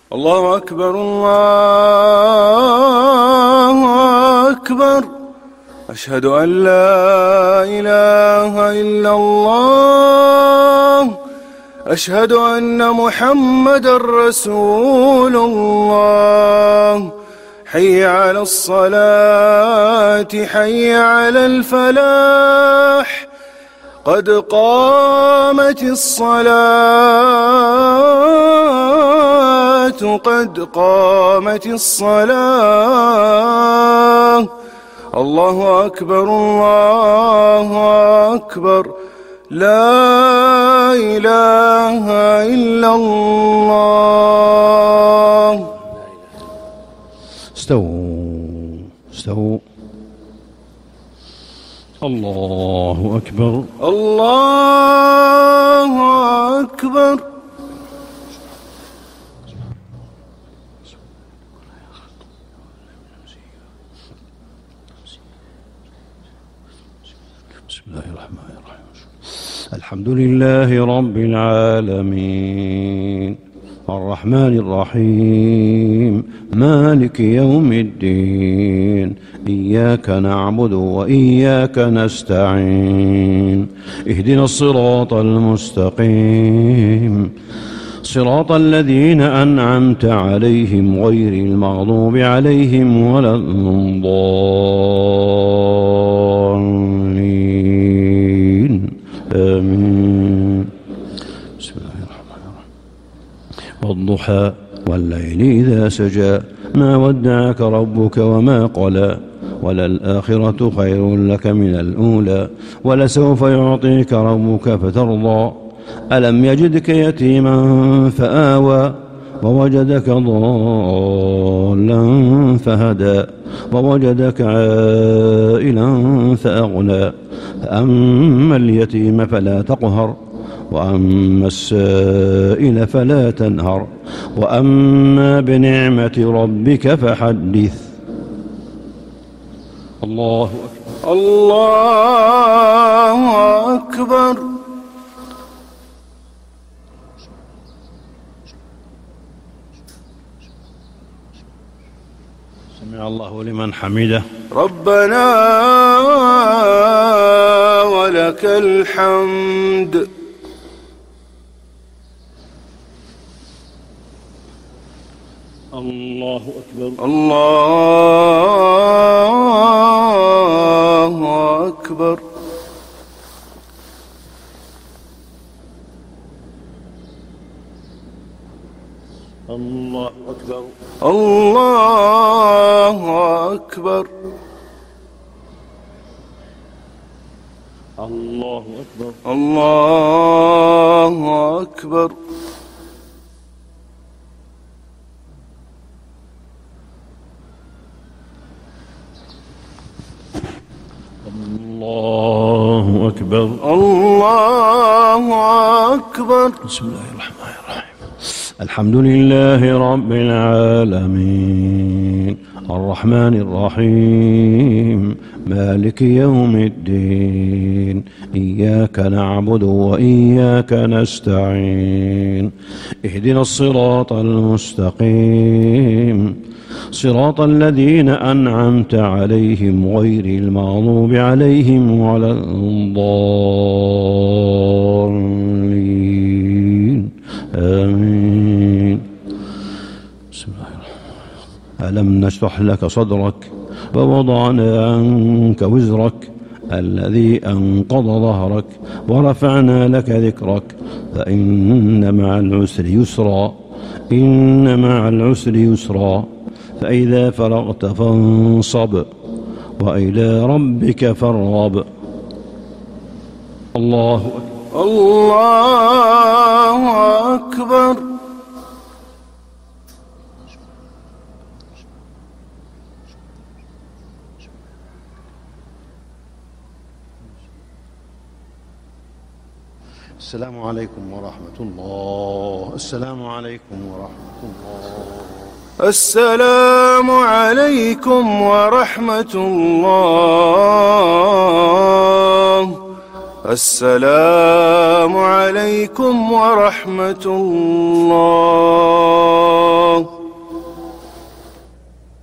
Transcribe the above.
الله أكبر الله أكبر. أشهد أن لا إله إلا الله. أشهد أن محمدا رسول الله. حي على الصلاة حي على الفلاح. قد قامت الصلاة قد قامت الصلاة. الله أكبر الله أكبر. لا إله إلا الله. استووا. الله أكبر الله أكبر. بسم الله الرحمن الرحيم. الحمد لله رب العالمين الرحمن الرحيم مالك يوم الدين. إياك نعبد وإياك نستعين. اهدنا الصراط المستقيم صراط الذين أنعمت عليهم غير المغضوب عليهم ولا الضالين. آمين. بسم الله الرحمن الرحيم. والضحى والليل إذا سجى ما ودعك ربك وما قلى وللآخرة خير لك من الأولى ولسوف يعطيك ربك فترضى. ألم يجدك يتيما فآوى ووجدك ضالا فهدى ووجدك عائلا فأغنى. فأما اليتيم فلا تقهر وأما السائل فلا تنهر وأما بنعمة ربك فحدث. الله أكبر الله أكبر. سمع الله لمن حمده. ربنا ولك الحمد. الله أكبر الله أكبر. الله أكبر الله أكبر. الله أكبر الله أكبر. الله أكبر الله أكبر. بسم الله الرحمن الرحيم. الحمد لله رب العالمين الرحمن الرحيم مالك يوم الدين. إياك نعبد وإياك نستعين. اهدنا الصراط المستقيم صراط الذين أنعمت عليهم غير المغضوب عليهم ولا الضالين. آمين. بسم الله الرحمن الرحيم. ألم نشرح لك صدرك ووضعنا عنك وزرك الذي أنقض ظهرك ورفعنا لك ذكرك فإن مع العسر يسرا إن مع العسر يسرا فإذا فرغت فانصب وإلى ربك فارغب. الله أكبر الله أكبر. السلام عليكم ورحمة الله. السلام عليكم ورحمة الله. السلام عليكم ورحمة الله. السلام عليكم ورحمة الله.